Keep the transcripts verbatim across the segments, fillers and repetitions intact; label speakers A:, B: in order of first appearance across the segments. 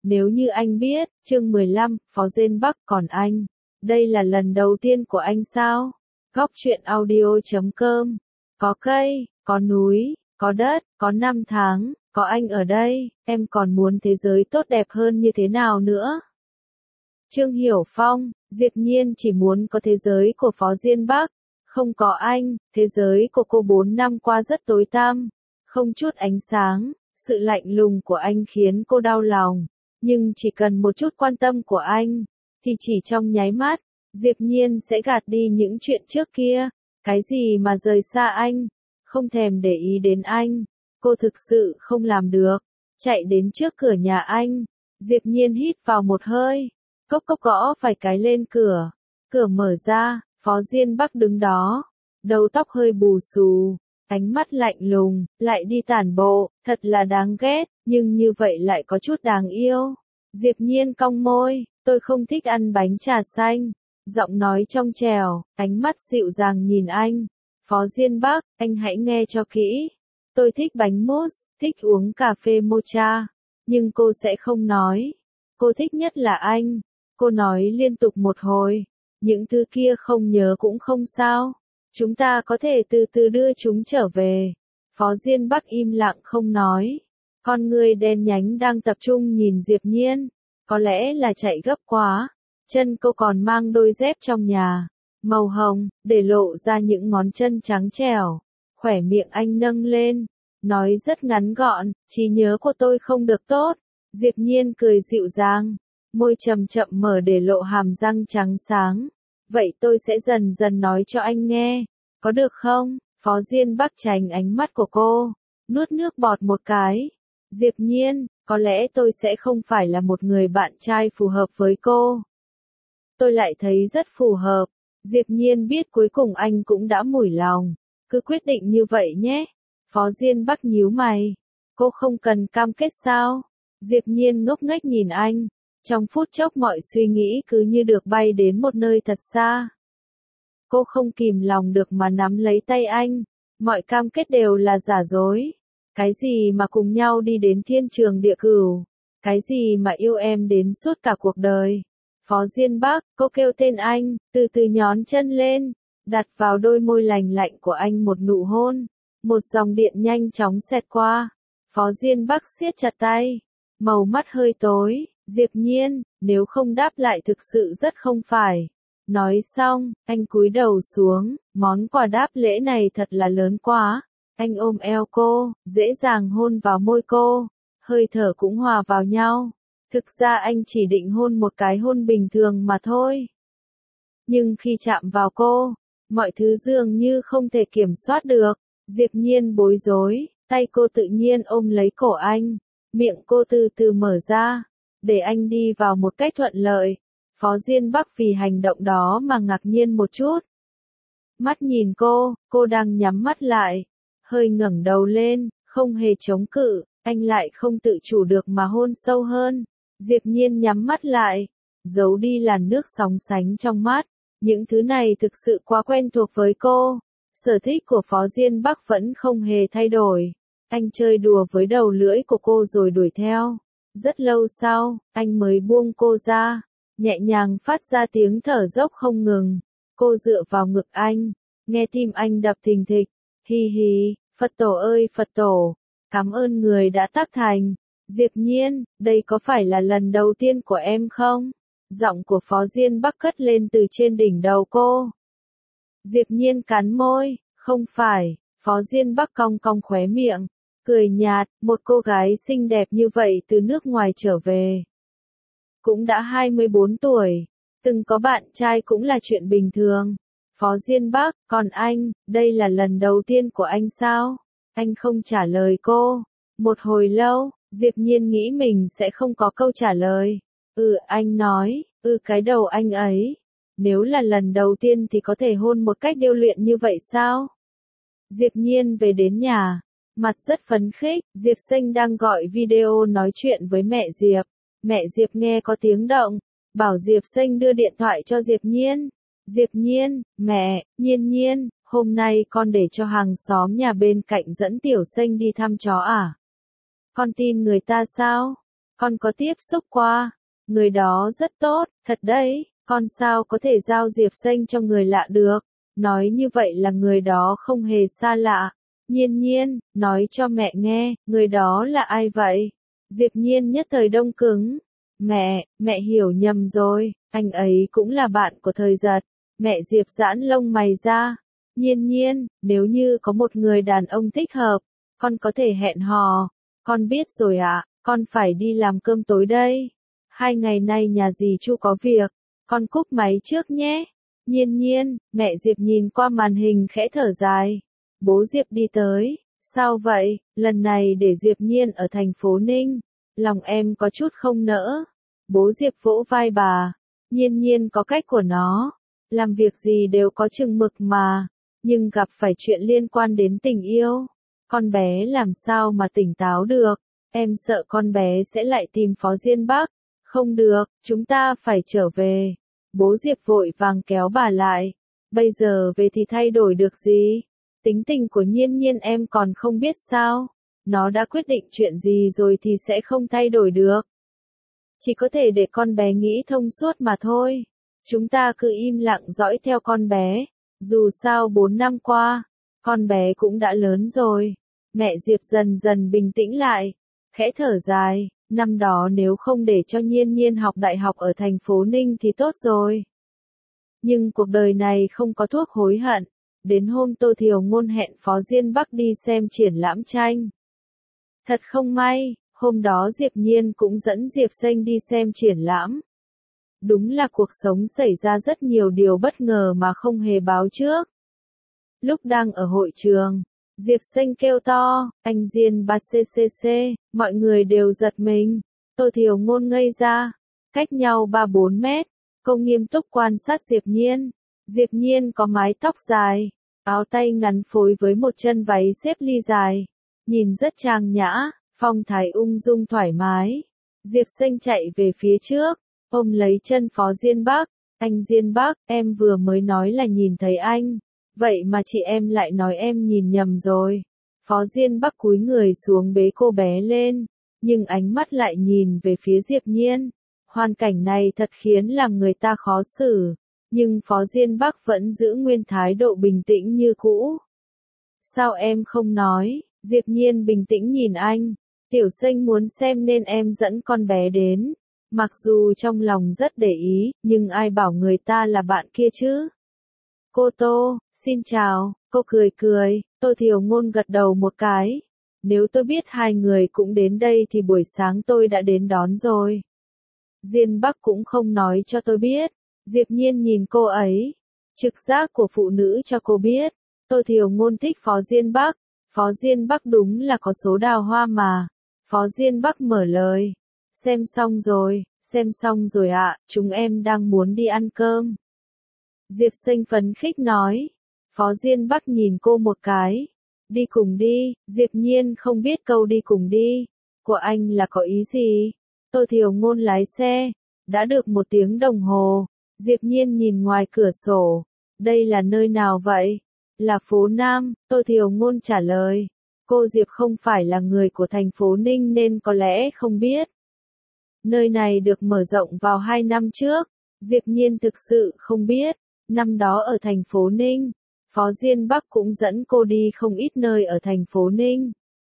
A: Nếu như anh biết, chương mười lăm, Phó Diên Bắc, còn anh, đây là lần đầu tiên của anh sao? Góc truyện audio chấm com. Có cây, có núi, có đất, có năm tháng, có anh ở đây, em còn muốn thế giới tốt đẹp hơn như thế nào nữa? Trương Hiểu Phong, Diệp Nhiên chỉ muốn có thế giới của Phó Diên Bắc. Không có anh, thế giới của cô bốn năm qua rất tối tăm, không chút ánh sáng, sự lạnh lùng của anh khiến cô đau lòng. Nhưng chỉ cần một chút quan tâm của anh, thì chỉ trong nháy mắt, Diệp Nhiên sẽ gạt đi những chuyện trước kia. Cái gì mà rời xa anh, không thèm để ý đến anh, cô thực sự không làm được. Chạy đến trước cửa nhà anh, Diệp Nhiên hít vào một hơi, cốc cốc gõ vài cái lên cửa. Cửa mở ra, Phó Diên Bắc đứng đó, đầu tóc hơi bù xù, ánh mắt lạnh lùng, lại đi tản bộ, thật là đáng ghét, nhưng như vậy lại có chút đáng yêu. Diệp Nhiên cong môi, tôi không thích ăn bánh trà xanh. Giọng nói trong trẻo, ánh mắt dịu dàng nhìn anh. Phó Diên Bắc, anh hãy nghe cho kỹ. Tôi thích bánh mousse, thích uống cà phê mocha, nhưng cô sẽ không nói. Cô thích nhất là anh. Cô nói liên tục một hồi. Những thứ kia không nhớ cũng không sao. Chúng ta có thể từ từ đưa chúng trở về. Phó Diên Bắc im lặng không nói. Con người đen nhánh đang tập trung nhìn Diệp Nhiên. Có lẽ là chạy gấp quá. Chân cô còn mang đôi dép trong nhà, màu hồng, để lộ ra những ngón chân trắng trẻo. Khỏe miệng anh nâng lên, nói rất ngắn gọn, trí nhớ của tôi không được tốt. Diệp Nhiên cười dịu dàng, môi chậm chậm mở để lộ hàm răng trắng sáng. Vậy tôi sẽ dần dần nói cho anh nghe, có được không? Phó Diên Bắc tránh ánh mắt của cô, nuốt nước bọt một cái. Diệp Nhiên, có lẽ tôi sẽ không phải là một người bạn trai phù hợp với cô. Tôi lại thấy rất phù hợp. Diệp Nhiên biết cuối cùng anh cũng đã mủi lòng. Cứ quyết định như vậy nhé. Phó Diên Bắc nhíu mày. Cô không cần cam kết sao? Diệp Nhiên ngốc nghếch nhìn anh. Trong phút chốc mọi suy nghĩ cứ như được bay đến một nơi thật xa. Cô không kìm lòng được mà nắm lấy tay anh. Mọi cam kết đều là giả dối. Cái gì mà cùng nhau đi đến thiên trường địa cửu? Cái gì mà yêu em đến suốt cả cuộc đời? Phó Diên Bắc, cô kêu tên anh, từ từ nhón chân lên, đặt vào đôi môi lành lạnh của anh một nụ hôn. Một dòng điện nhanh chóng xẹt qua. Phó Diên Bắc siết chặt tay, màu mắt hơi tối. Diệp Nhiên, nếu không đáp lại thực sự rất không phải. Nói xong, anh cúi đầu xuống, món quà đáp lễ này thật là lớn quá. Anh ôm eo cô, dễ dàng hôn vào môi cô, hơi thở cũng hòa vào nhau. Thực ra anh chỉ định hôn một cái hôn bình thường mà thôi. Nhưng khi chạm vào cô, mọi thứ dường như không thể kiểm soát được. Diệp Nhiên bối rối, tay cô tự nhiên ôm lấy cổ anh, miệng cô từ từ mở ra, để anh đi vào một cách thuận lợi. Phó Diên Bắc vì hành động đó mà ngạc nhiên một chút. Mắt nhìn cô, cô đang nhắm mắt lại, hơi ngẩng đầu lên, không hề chống cự, anh lại không tự chủ được mà hôn sâu hơn. Diệp Nhiên nhắm mắt lại, giấu đi làn nước sóng sánh trong mắt. Những thứ này thực sự quá quen thuộc với cô. Sở thích của Phó Diên Bắc vẫn không hề thay đổi. Anh chơi đùa với đầu lưỡi của cô rồi đuổi theo. Rất lâu sau, anh mới buông cô ra, nhẹ nhàng phát ra tiếng thở dốc không ngừng. Cô dựa vào ngực anh, nghe tim anh đập thình thịch. Hi hi, Phật tổ ơi Phật tổ, cảm ơn người đã tác thành. Diệp Nhiên, đây có phải là lần đầu tiên của em không? Giọng của Phó Diên Bắc cất lên từ trên đỉnh đầu cô. Diệp Nhiên cắn môi, không phải. Phó Diên Bắc cong cong khóe miệng, cười nhạt, một cô gái xinh đẹp như vậy từ nước ngoài trở về. Cũng đã hai mươi bốn tuổi, từng có bạn trai cũng là chuyện bình thường. Phó Diên Bắc, còn anh, đây là lần đầu tiên của anh sao? Anh không trả lời cô. Một hồi lâu, Diệp Nhiên nghĩ mình sẽ không có câu trả lời. Ừ, anh nói, ừ cái đầu anh ấy. Nếu là lần đầu tiên thì có thể hôn một cách điêu luyện như vậy sao? Diệp Nhiên về đến nhà, mặt rất phấn khích. Diệp Sinh đang gọi video nói chuyện với mẹ Diệp. Mẹ Diệp nghe có tiếng động, bảo Diệp Sinh đưa điện thoại cho Diệp Nhiên. Diệp Nhiên, mẹ, Nhiên Nhiên, hôm nay con để cho hàng xóm nhà bên cạnh dẫn Tiểu Sinh đi thăm chó à? Con tin người ta sao? Con có tiếp xúc qua. Người đó rất tốt, thật đấy, con sao có thể giao Diệp Xanh cho người lạ được. Nói như vậy là người đó không hề xa lạ. Nhiên Nhiên, nói cho mẹ nghe, người đó là ai vậy? Diệp Nhiên nhất thời đông cứng. Mẹ, mẹ hiểu nhầm rồi, anh ấy cũng là bạn của Thời Giật. Mẹ Diệp giãn lông mày ra. Nhiên Nhiên, nếu như có một người đàn ông thích hợp, con có thể hẹn hò. Con biết rồi ạ, à, con phải đi làm cơm tối đây. Hai ngày nay nhà dì Chu có việc, con cúp máy trước nhé. Nhiên Nhiên, mẹ Diệp nhìn qua màn hình khẽ thở dài. Bố Diệp đi tới, sao vậy, lần này để Diệp Nhiên ở thành phố Ninh, lòng em có chút không nỡ. Bố Diệp vỗ vai bà, Nhiên Nhiên có cách của nó, làm việc gì đều có chừng mực mà, nhưng gặp phải chuyện liên quan đến tình yêu, con bé làm sao mà tỉnh táo được, em sợ con bé sẽ lại tìm Phó Diên Bắc. Không được, chúng ta phải trở về. Bố Diệp vội vàng kéo bà lại. Bây giờ về thì thay đổi được gì? Tính tình của Nhiên Nhiên em còn không biết sao? Nó đã quyết định chuyện gì rồi thì sẽ không thay đổi được. Chỉ có thể để con bé nghĩ thông suốt mà thôi. Chúng ta cứ im lặng dõi theo con bé. Dù sao bốn năm qua, con bé cũng đã lớn rồi. Mẹ Diệp dần dần bình tĩnh lại. Khẽ thở dài. Năm đó nếu không để cho Nhiên Nhiên học đại học ở thành phố Ninh thì tốt rồi. Nhưng cuộc đời này không có thuốc hối hận. Đến hôm Tô Thiều Ngôn hẹn Phó Diên Bắc đi xem triển lãm tranh. Thật không may, hôm đó Diệp Nhiên cũng dẫn Diệp Xanh đi xem triển lãm. Đúng là cuộc sống xảy ra rất nhiều điều bất ngờ mà không hề báo trước. Lúc đang ở hội trường, Diệp Xanh kêu to, anh Diên ba xê xê xê, mọi người đều giật mình. Tô Thiều Ngôn ngây ra, cách nhau ba bốn mét, cô nghiêm túc quan sát Diệp Nhiên. Diệp Nhiên có mái tóc dài, áo tay ngắn phối với một chân váy xếp ly dài, nhìn rất trang nhã, phong thái ung dung thoải mái. Diệp Xanh chạy về phía trước, ôm lấy chân Phó Diên Bắc, anh Diên Bắc, em vừa mới nói là nhìn thấy anh. Vậy mà chị em lại nói em nhìn nhầm rồi. Phó Diên Bắc cúi người xuống bế cô bé lên, nhưng ánh mắt lại nhìn về phía Diệp Nhiên. Hoàn cảnh này thật khiến làm người ta khó xử, nhưng Phó Diên Bắc vẫn giữ nguyên thái độ bình tĩnh như cũ. Sao em không nói? Diệp Nhiên bình tĩnh nhìn anh. Tiểu Xanh muốn xem nên em dẫn con bé đến. Mặc dù trong lòng rất để ý, nhưng ai bảo người ta là bạn kia chứ? Cô Tô, xin chào, cô cười cười, Tô Thiều Ngôn gật đầu một cái. Nếu tôi biết hai người cũng đến đây thì buổi sáng tôi đã đến đón rồi. Diên Bắc cũng không nói cho tôi biết. Diệp Nhiên nhìn cô ấy. Trực giác của phụ nữ cho cô biết. Tô Thiều Ngôn thích Phó Diên Bắc. Phó Diên Bắc đúng là có số đào hoa mà. Phó Diên Bắc mở lời. Xem xong rồi, xem xong rồi ạ, à, chúng em đang muốn đi ăn cơm. Diệp Xanh phấn khích nói. Phó Diên Bắc nhìn cô một cái. Đi cùng đi, Diệp Nhiên không biết câu đi cùng đi của anh là có ý gì. Tô Thiều Ngôn lái xe. Đã được một tiếng đồng hồ. Diệp Nhiên nhìn ngoài cửa sổ. Đây là nơi nào vậy? Là phố Nam, Tô Thiều Ngôn trả lời. Cô Diệp không phải là người của thành phố Ninh nên có lẽ không biết. Nơi này được mở rộng vào hai năm trước. Diệp Nhiên thực sự không biết. Năm đó ở thành phố Ninh, Phó Diên Bắc cũng dẫn cô đi không ít nơi ở thành phố Ninh.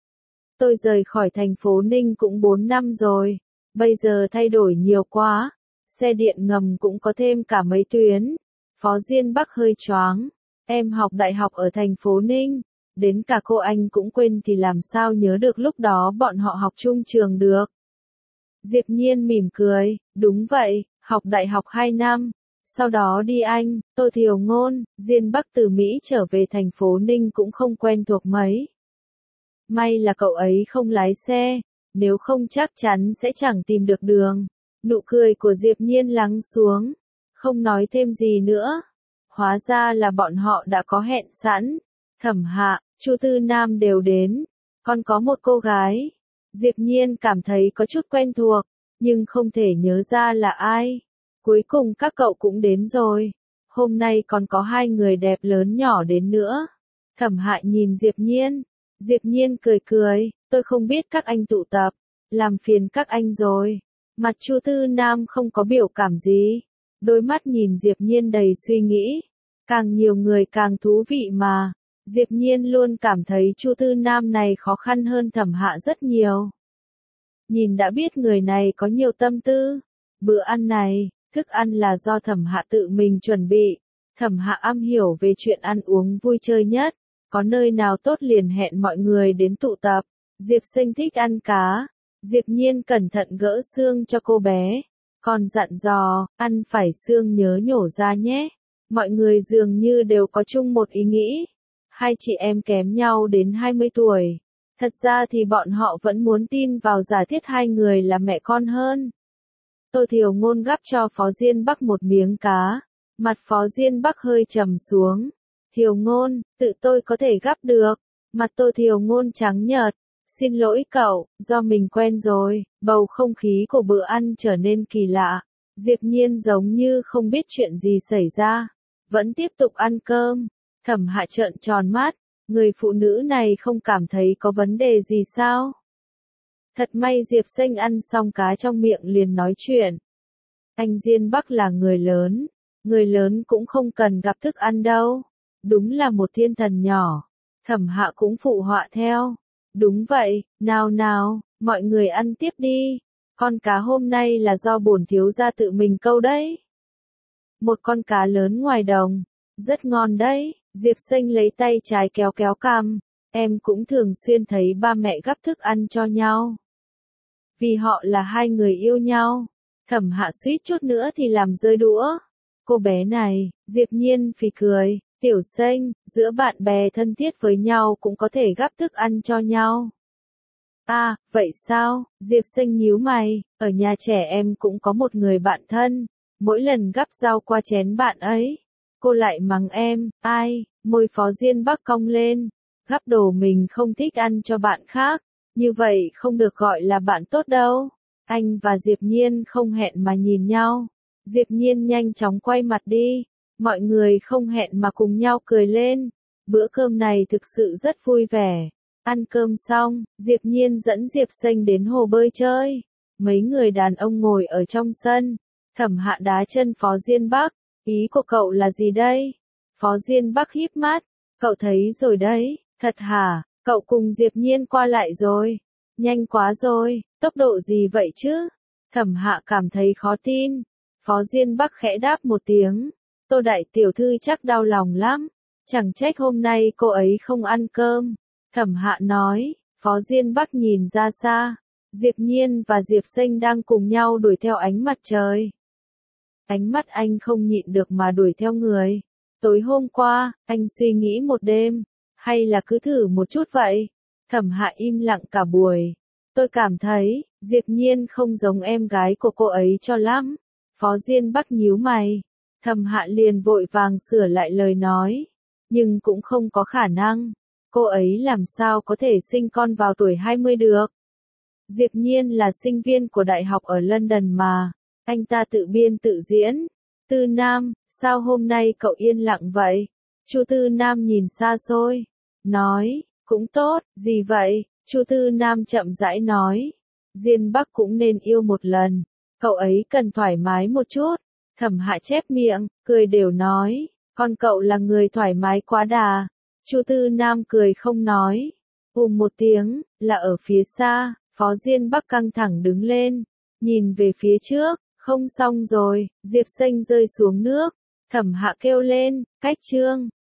A: Tôi rời khỏi thành phố Ninh cũng bốn năm rồi. Bây giờ thay đổi nhiều quá. Xe điện ngầm cũng có thêm cả mấy tuyến. Phó Diên Bắc hơi choáng. Em học đại học ở thành phố Ninh. Đến cả cô anh cũng quên thì làm sao nhớ được lúc đó bọn họ học chung trường được. Diệp Nhiên mỉm cười. Đúng vậy, học đại học hai năm. Sau đó đi Anh, Tô Thiều Ngôn, Diên Bắc từ Mỹ trở về thành phố Ninh cũng không quen thuộc mấy. May là cậu ấy không lái xe, nếu không chắc chắn sẽ chẳng tìm được đường. Nụ cười của Diệp Nhiên lắng xuống, không nói thêm gì nữa. Hóa ra là bọn họ đã có hẹn sẵn. Thẩm Hạ, Chu Tư Nam đều đến. Còn có một cô gái. Diệp Nhiên cảm thấy có chút quen thuộc, nhưng không thể nhớ ra là ai. Cuối cùng các cậu cũng đến rồi. Hôm nay còn có hai người đẹp lớn nhỏ đến nữa. Thẩm Hại nhìn Diệp Nhiên. Diệp Nhiên cười cười, tôi không biết các anh tụ tập. làm phiền các anh rồi. Mặt Chu Tư Nam không có biểu cảm gì, đôi mắt nhìn Diệp Nhiên đầy suy nghĩ. Càng nhiều người càng thú vị mà. Diệp Nhiên luôn cảm thấy Chu Tư Nam này khó khăn hơn Thẩm Hạ rất nhiều. Nhìn đã biết người này có nhiều tâm tư. Bữa ăn này, thức ăn là do Thẩm Hạ tự mình chuẩn bị. Thẩm Hạ am hiểu về chuyện ăn uống vui chơi nhất. Có nơi nào tốt liền hẹn mọi người đến tụ tập. Diệp Sinh thích ăn cá. Diệp Nhiên cẩn thận gỡ xương cho cô bé. Còn dặn dò, ăn phải xương nhớ nhổ ra nhé. Mọi người dường như đều có chung một ý nghĩ. Hai chị em kém nhau đến hai mươi tuổi. Thật ra thì bọn họ vẫn muốn tin vào giả thiết hai người là mẹ con hơn. Tô Thiều Ngôn gắp cho Phó Diên Bắc một miếng cá. Mặt Phó Diên Bắc hơi trầm xuống. Thiều Ngôn, tự tôi có thể gắp được. Mặt Tô Thiều Ngôn trắng nhợt. Xin lỗi cậu, do mình quen rồi. Bầu không khí của bữa ăn trở nên kỳ lạ. Diệp Nhiên giống như không biết chuyện gì xảy ra. Vẫn tiếp tục ăn cơm. Thẩm Hạ trợn tròn mắt. Người phụ nữ này không cảm thấy có vấn đề gì sao? Thật may Diệp Sinh ăn xong cá trong miệng liền nói chuyện. Anh Diên Bắc là người lớn. Người lớn cũng không cần gặp thức ăn đâu. Đúng là một thiên thần nhỏ. Thẩm Hạ cũng phụ họa theo. Đúng vậy, nào nào, mọi người ăn tiếp đi. Con cá hôm nay là do bổn thiếu gia tự mình câu đấy. Một con cá lớn ngoài đồng. Rất ngon đấy. Diệp Sinh lấy tay trái kéo kéo cằm. Em cũng thường xuyên thấy ba mẹ gắp thức ăn cho nhau. Vì họ là hai người yêu nhau. Thẩm Hạ suýt chút nữa thì làm rơi đũa. Cô bé này, Diệp Nhiên phì cười. Tiểu Sinh, giữa bạn bè thân thiết với nhau cũng có thể gắp thức ăn cho nhau. À, vậy sao? Diệp Sinh nhíu mày. Ở nhà trẻ em cũng có một người bạn thân. Mỗi lần gắp rau qua chén bạn ấy. Cô lại mắng em, ai? Môi Phó Diên Bắc cong lên. Gắp đồ mình không thích ăn cho bạn khác. Như vậy không được gọi là bạn tốt đâu. Anh và Diệp Nhiên không hẹn mà nhìn nhau. Diệp Nhiên nhanh chóng quay mặt đi. Mọi người không hẹn mà cùng nhau cười lên. Bữa cơm này thực sự rất vui vẻ. Ăn cơm xong, Diệp Nhiên dẫn Diệp Sinh đến hồ bơi chơi. Mấy người đàn ông ngồi ở trong sân. Thẩm Hạ đá chân Phó Diên Bắc. Ý của cậu là gì đây? Phó Diên Bắc híp mắt. Cậu thấy rồi đấy, thật hả? Cậu cùng Diệp Nhiên qua lại rồi. Nhanh quá rồi, tốc độ gì vậy chứ? Thẩm Hạ cảm thấy khó tin. Phó Diên Bắc khẽ đáp một tiếng. Tô đại tiểu thư chắc đau lòng lắm. Chẳng trách hôm nay cô ấy không ăn cơm. Thẩm Hạ nói. Phó Diên Bắc nhìn ra xa. Diệp Nhiên và Diệp Sinh đang cùng nhau đuổi theo ánh mặt trời. Ánh mắt anh không nhịn được mà đuổi theo người. Tối hôm qua, anh suy nghĩ một đêm. Hay là cứ thử một chút vậy? Thẩm Hạ im lặng cả buổi. Tôi cảm thấy, Diệp Nhiên không giống em gái của cô ấy cho lắm. Phó Diên Bắc nhíu mày. Thẩm Hạ liền vội vàng sửa lại lời nói. Nhưng cũng không có khả năng. Cô ấy làm sao có thể sinh con vào tuổi hai mươi được? Diệp Nhiên là sinh viên của đại học ở London mà. Anh ta tự biên tự diễn. Tư Nam, sao hôm nay cậu yên lặng vậy? Chu Tư Nam nhìn xa xôi. Nói, cũng tốt, gì vậy? Chu Tư Nam chậm rãi nói. Diên Bắc cũng nên yêu một lần. Cậu ấy cần thoải mái một chút. Thẩm Hạ chép miệng, cười đều nói. Con cậu là người thoải mái quá đà. Chu Tư Nam cười không nói. Ùm một tiếng, là ở phía xa. Phó Diên Bắc căng thẳng đứng lên. Nhìn về phía trước. Không xong rồi, Diệp Sinh rơi xuống nước. Thẩm Hạ kêu lên, cách chương.